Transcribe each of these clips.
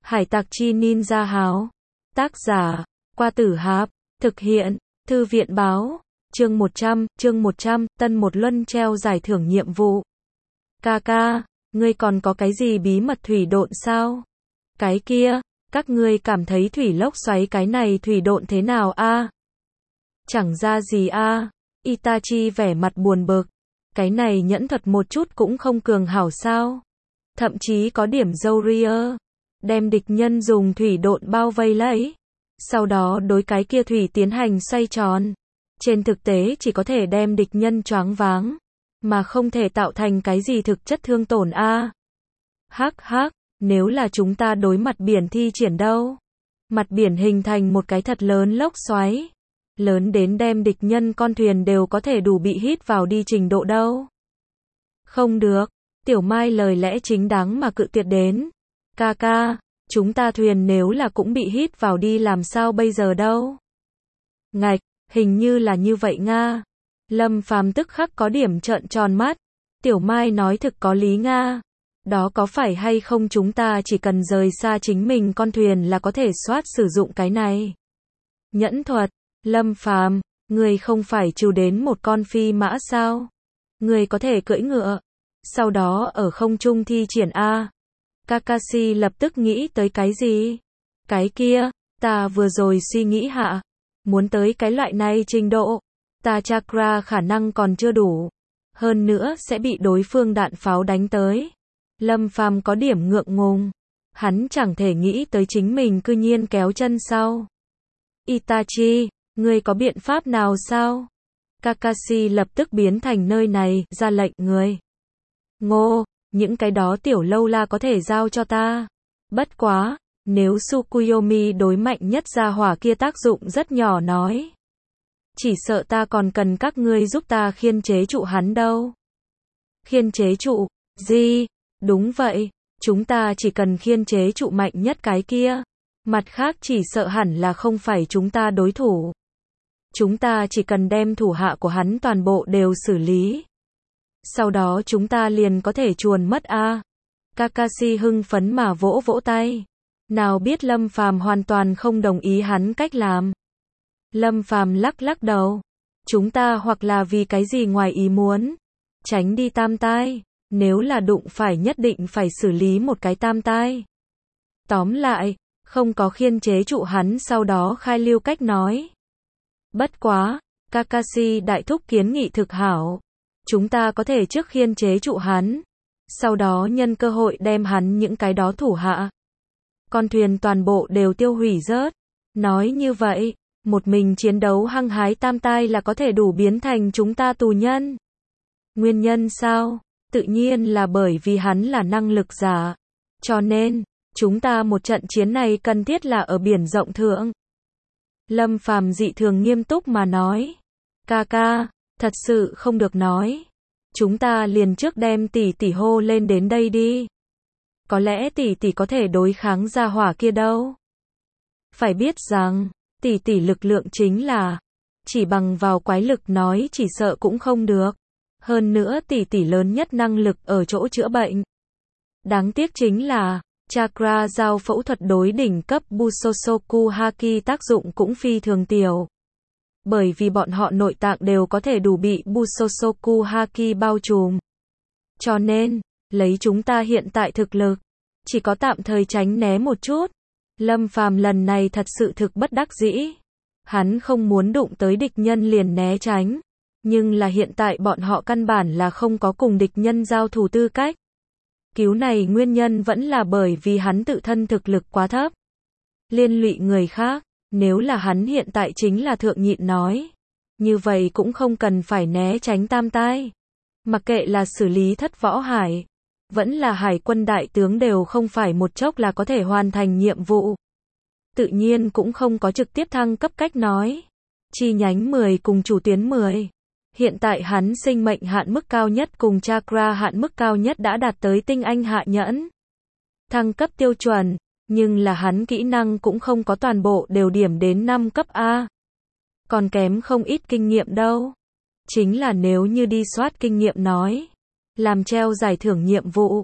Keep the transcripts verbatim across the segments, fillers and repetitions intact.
Hải tặc chi ninja háo. Tác giả, Qua Tử Hạp. Thực hiện, Thư viện báo. Chương một trăm, chương một trăm, Tân Một Luân treo giải thưởng nhiệm vụ. Ca ca, ngươi còn có cái gì bí mật thủy độn sao? Cái kia, các ngươi cảm thấy thủy lốc xoáy cái này thủy độn thế nào a? Chẳng ra gì a. Itachi vẻ mặt buồn bực. Cái này nhẫn thuật một chút cũng không cường hảo sao? Thậm chí có điểm dâu ria. Đem địch nhân dùng thủy độn bao vây lấy. Sau đó đối cái kia thủy tiến hành xoay tròn. Trên thực tế chỉ có thể đem địch nhân choáng váng. Mà không thể tạo thành cái gì thực chất thương tổn a. Hắc hắc, nếu là chúng ta đối mặt biển thi triển đâu? Mặt biển hình thành một cái thật lớn lốc xoáy. Lớn đến đem địch nhân con thuyền đều có thể đủ bị hít vào đi trình độ đâu. Không được, Tiểu Mai lời lẽ chính đáng mà cự tuyệt đến. Ca ca, chúng ta thuyền nếu là cũng bị hít vào đi làm sao bây giờ đâu? Ngạch, hình như là như vậy nga. Lâm Phàm tức khắc có điểm trợn tròn mắt. Tiểu Mai nói thực có lý nga. Đó có phải hay không chúng ta chỉ cần rời xa chính mình con thuyền là có thể soát sử dụng cái này? Nhẫn thuật, Lâm Phàm, người không phải trừ đến một con phi mã sao? Người có thể cưỡi ngựa, sau đó ở không trung thi triển a. Kakashi lập tức nghĩ tới cái gì? Cái kia, ta vừa rồi suy nghĩ hạ, muốn tới cái loại này trình độ, ta chakra khả năng còn chưa đủ, hơn nữa sẽ bị đối phương đạn pháo đánh tới. Lâm Phàm có điểm ngượng ngùng, hắn chẳng thể nghĩ tới chính mình cư nhiên kéo chân sau. Itachi, ngươi có biện pháp nào sao? Kakashi lập tức biến thành nơi này, ra lệnh người. Ngô, những cái đó tiểu lâu la có thể giao cho ta. Bất quá, nếu Tsukuyomi đối mạnh nhất gia hỏa kia tác dụng rất nhỏ nói. Chỉ sợ ta còn cần các ngươi giúp ta khiên chế trụ hắn đâu. Khiên chế trụ, gì? Đúng vậy, chúng ta chỉ cần khiên chế trụ mạnh nhất cái kia. Mặt khác chỉ sợ hẳn là không phải chúng ta đối thủ. Chúng ta chỉ cần đem thủ hạ của hắn toàn bộ đều xử lý. Sau đó chúng ta liền có thể chuồn mất a. À. Kakashi hưng phấn mà vỗ vỗ tay. Nào biết Lâm Phàm hoàn toàn không đồng ý hắn cách làm. Lâm Phàm lắc lắc đầu. Chúng ta hoặc là vì cái gì ngoài ý muốn. Tránh đi tam tai. Nếu là đụng phải nhất định phải xử lý một cái tam tai. Tóm lại, không có khiên chế trụ hắn sau đó khai lưu cách nói. Bất quá, Kakashi đại thúc kiến nghị thực hảo. Chúng ta có thể trước khiên chế trụ hắn. Sau đó nhân cơ hội đem hắn những cái đó thủ hạ. Con thuyền toàn bộ đều tiêu hủy rớt. Nói như vậy, một mình chiến đấu hăng hái tam tai là có thể đủ biến thành chúng ta tù nhân. Nguyên nhân sao? Tự nhiên là bởi vì hắn là năng lực giả. Cho nên, chúng ta một trận chiến này cần thiết là ở biển rộng thượng. Lâm Phàm dị thường nghiêm túc mà nói. Ca ca, thật sự không được nói. Chúng ta liền trước đem tỷ tỷ hô lên đến đây đi. Có lẽ tỷ tỷ có thể đối kháng gia hỏa kia đâu. Phải biết rằng, tỷ tỷ lực lượng chính là, chỉ bằng vào quái lực nói chỉ sợ cũng không được. Hơn nữa tỷ tỷ lớn nhất năng lực ở chỗ chữa bệnh. Đáng tiếc chính là, chakra giao phẫu thuật đối đỉnh cấp Busosoku Haki tác dụng cũng phi thường tiểu. Bởi vì bọn họ nội tạng đều có thể đủ bị Busosoku Haki bao trùm. Cho nên, lấy chúng ta hiện tại thực lực, chỉ có tạm thời tránh né một chút. Lâm Phàm lần này thật sự thực bất đắc dĩ. Hắn không muốn đụng tới địch nhân liền né tránh. Nhưng là hiện tại bọn họ căn bản là không có cùng địch nhân giao thủ tư cách. Cứu này nguyên nhân vẫn là bởi vì hắn tự thân thực lực quá thấp. Liên lụy người khác, nếu là hắn hiện tại chính là thượng nhịn nói. Như vậy cũng không cần phải né tránh tam tai. Mặc kệ là xử lý thất võ hải, vẫn là hải quân đại tướng đều không phải một chốc là có thể hoàn thành nhiệm vụ. Tự nhiên cũng không có trực tiếp thăng cấp cách nói. Chi nhánh mười cùng chủ tuyến mười. Hiện tại hắn sinh mệnh hạn mức cao nhất cùng chakra hạn mức cao nhất đã đạt tới tinh anh hạ nhẫn. Thăng cấp tiêu chuẩn, nhưng là hắn kỹ năng cũng không có toàn bộ đều điểm đến năm cấp A. Còn kém không ít kinh nghiệm đâu. Chính là nếu như đi soát kinh nghiệm nói, làm treo giải thưởng nhiệm vụ,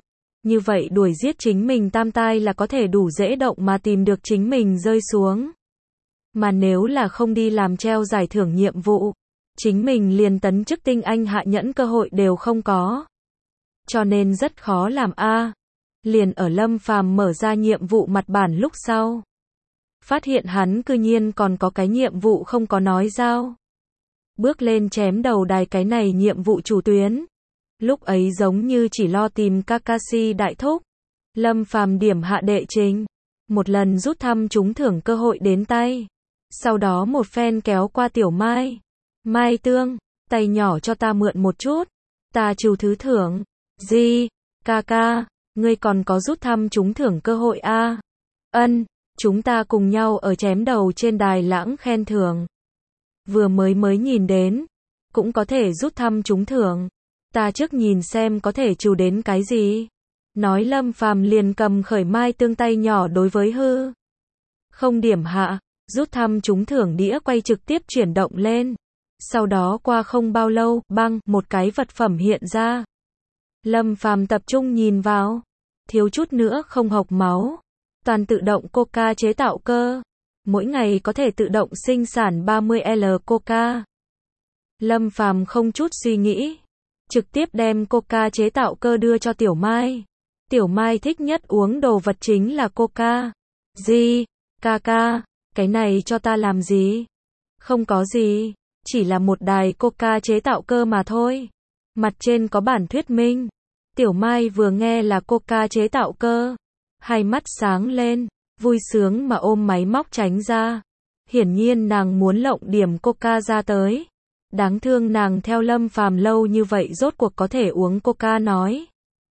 Như vậy đuổi giết chính mình tam tai là có thể đủ dễ động mà tìm được chính mình rơi xuống. Mà nếu là không đi làm treo giải thưởng nhiệm vụ, chính mình liền tấn chức tinh anh hạ nhẫn cơ hội đều không có. Cho nên rất khó làm a. Liền ở Lâm Phàm mở ra nhiệm vụ mặt bản lúc sau, phát hiện hắn cư nhiên còn có cái nhiệm vụ không có nói giao. Bước lên chém đầu đài cái này nhiệm vụ chủ tuyến. Lúc ấy giống như chỉ lo tìm Kakashi đại thúc. Lâm Phàm điểm hạ đệ trình, một lần rút thăm trúng thưởng cơ hội đến tay. Sau đó một phen kéo qua Tiểu Mai. Mai Tương, tay nhỏ cho ta mượn một chút. Ta trừ thứ thưởng. Gì? Ca ca, ngươi còn có rút thăm trúng thưởng cơ hội a? À? Ân, chúng ta cùng nhau ở chém đầu trên đài lãng khen thưởng. Vừa mới mới nhìn đến, cũng có thể rút thăm trúng thưởng. Ta trước nhìn xem có thể trừ đến cái gì. Nói Lâm Phàm liền cầm khởi Mai Tương tay nhỏ đối với hư. Không điểm hạ, rút thăm trúng thưởng đĩa quay trực tiếp chuyển động lên. Sau đó qua không bao lâu, băng, một cái vật phẩm hiện ra. Lâm Phàm tập trung nhìn vào, thiếu chút nữa không hộc máu. Toàn tự động Coca chế tạo cơ. Mỗi ngày có thể tự động sinh sản ba mươi lít Coca. Lâm Phàm không chút suy nghĩ, trực tiếp đem Coca chế tạo cơ đưa cho Tiểu Mai. Tiểu Mai thích nhất uống đồ vật chính là Coca. Gì? Ca ca, cái này cho ta làm gì? Không có gì, chỉ là một đài Coca chế tạo cơ mà thôi. Mặt trên có bản thuyết minh. Tiểu Mai vừa nghe là Coca chế tạo cơ, hai mắt sáng lên, vui sướng mà ôm máy móc tránh ra. Hiển nhiên nàng muốn lộng điểm Coca ra tới. Đáng thương nàng theo Lâm Phàm lâu như vậy rốt cuộc có thể uống Coca nói.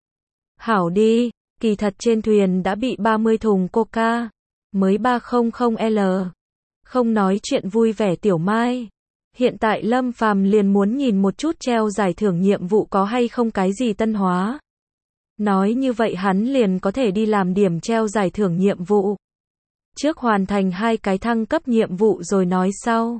Hảo đi, kỳ thật trên thuyền đã bị ba mươi thùng Coca, mới ba trăm L. Không nói chuyện vui vẻ Tiểu Mai. Hiện tại Lâm Phàm liền muốn nhìn một chút treo giải thưởng nhiệm vụ có hay không cái gì tân hóa. Nói như vậy hắn liền có thể đi làm điểm treo giải thưởng nhiệm vụ. Trước hoàn thành hai cái thăng cấp nhiệm vụ rồi nói sau.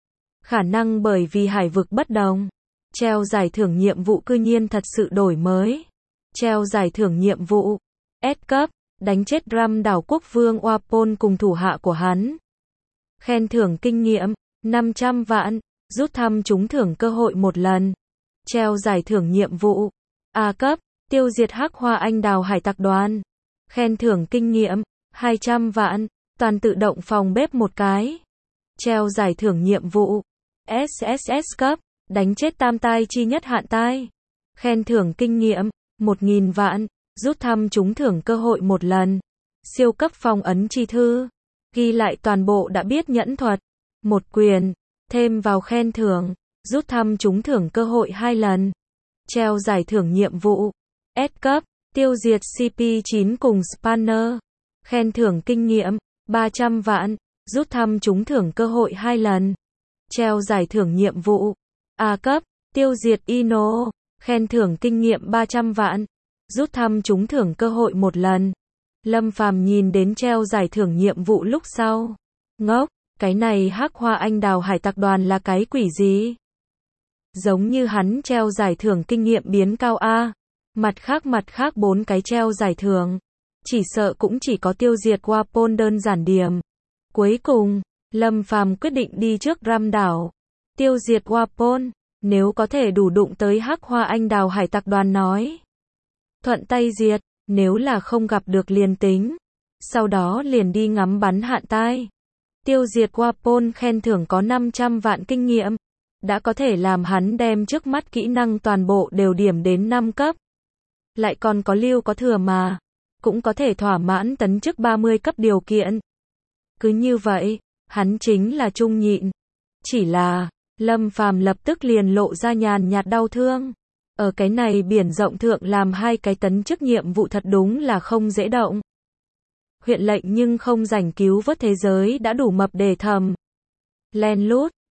Khả năng bởi vì hải vực bất đồng, treo giải thưởng nhiệm vụ cư nhiên thật sự đổi mới. Treo giải thưởng nhiệm vụ S cấp, đánh chết Ram đảo quốc vương Wapol cùng thủ hạ của hắn. Khen thưởng kinh nghiệm năm trăm vạn, rút thăm trúng thưởng cơ hội một lần. Treo giải thưởng nhiệm vụ A cấp, tiêu diệt Hắc Hoa Anh Đào hải tặc đoàn. Khen thưởng kinh nghiệm hai trăm vạn, toàn tự động phòng bếp một cái. Treo giải thưởng nhiệm vụ S S S cấp, đánh chết tam tai chi nhất hạn tai. Khen thưởng kinh nghiệm một nghìn vạn, rút thăm trúng thưởng cơ hội một lần. Siêu cấp phong ấn chi thư, ghi lại toàn bộ đã biết nhẫn thuật, một quyền, thêm vào khen thưởng, rút thăm trúng thưởng cơ hội hai lần. Treo giải thưởng nhiệm vụ S cấp, tiêu diệt C P chín cùng Spanner. Khen thưởng kinh nghiệm ba trăm vạn, rút thăm trúng thưởng cơ hội hai lần. Treo giải thưởng nhiệm vụ A cấp, tiêu diệt Ino. Khen thưởng kinh nghiệm ba trăm vạn, rút thăm trúng thưởng cơ hội một lần. Lâm Phàm nhìn đến treo giải thưởng nhiệm vụ lúc sau, ngốc, cái này Hắc Hoa Anh Đào hải tặc đoàn là cái quỷ gì? Giống như hắn treo giải thưởng kinh nghiệm biến cao a. Mặt khác mặt khác bốn cái treo giải thưởng, chỉ sợ cũng chỉ có tiêu diệt Wapol đơn giản điểm. Cuối cùng, Lâm Phàm quyết định đi trước Ram đảo, tiêu diệt Wapol. Nếu có thể đủ đụng tới Hắc Hoa Anh Đào hải tặc đoàn nói, thuận tay diệt, nếu là không gặp được liền tính. Sau đó liền đi ngắm bắn hạn tai. Tiêu diệt Wapol khen thưởng có năm trăm vạn kinh nghiệm, đã có thể làm hắn đem trước mắt kỹ năng toàn bộ đều điểm đến năm cấp. Lại còn có lưu có thừa mà, cũng có thể thỏa mãn tấn chức ba mươi cấp điều kiện. Cứ như vậy, hắn chính là trung nhịn. Chỉ là, Lâm Phàm lập tức liền lộ ra nhàn nhạt đau thương. Ở cái này biển rộng thượng làm hai cái tấn chức nhiệm vụ thật đúng là không dễ động. Huyện lệnh nhưng không rảnh cứu vớt thế giới đã đủ mập để thầm. Len lút,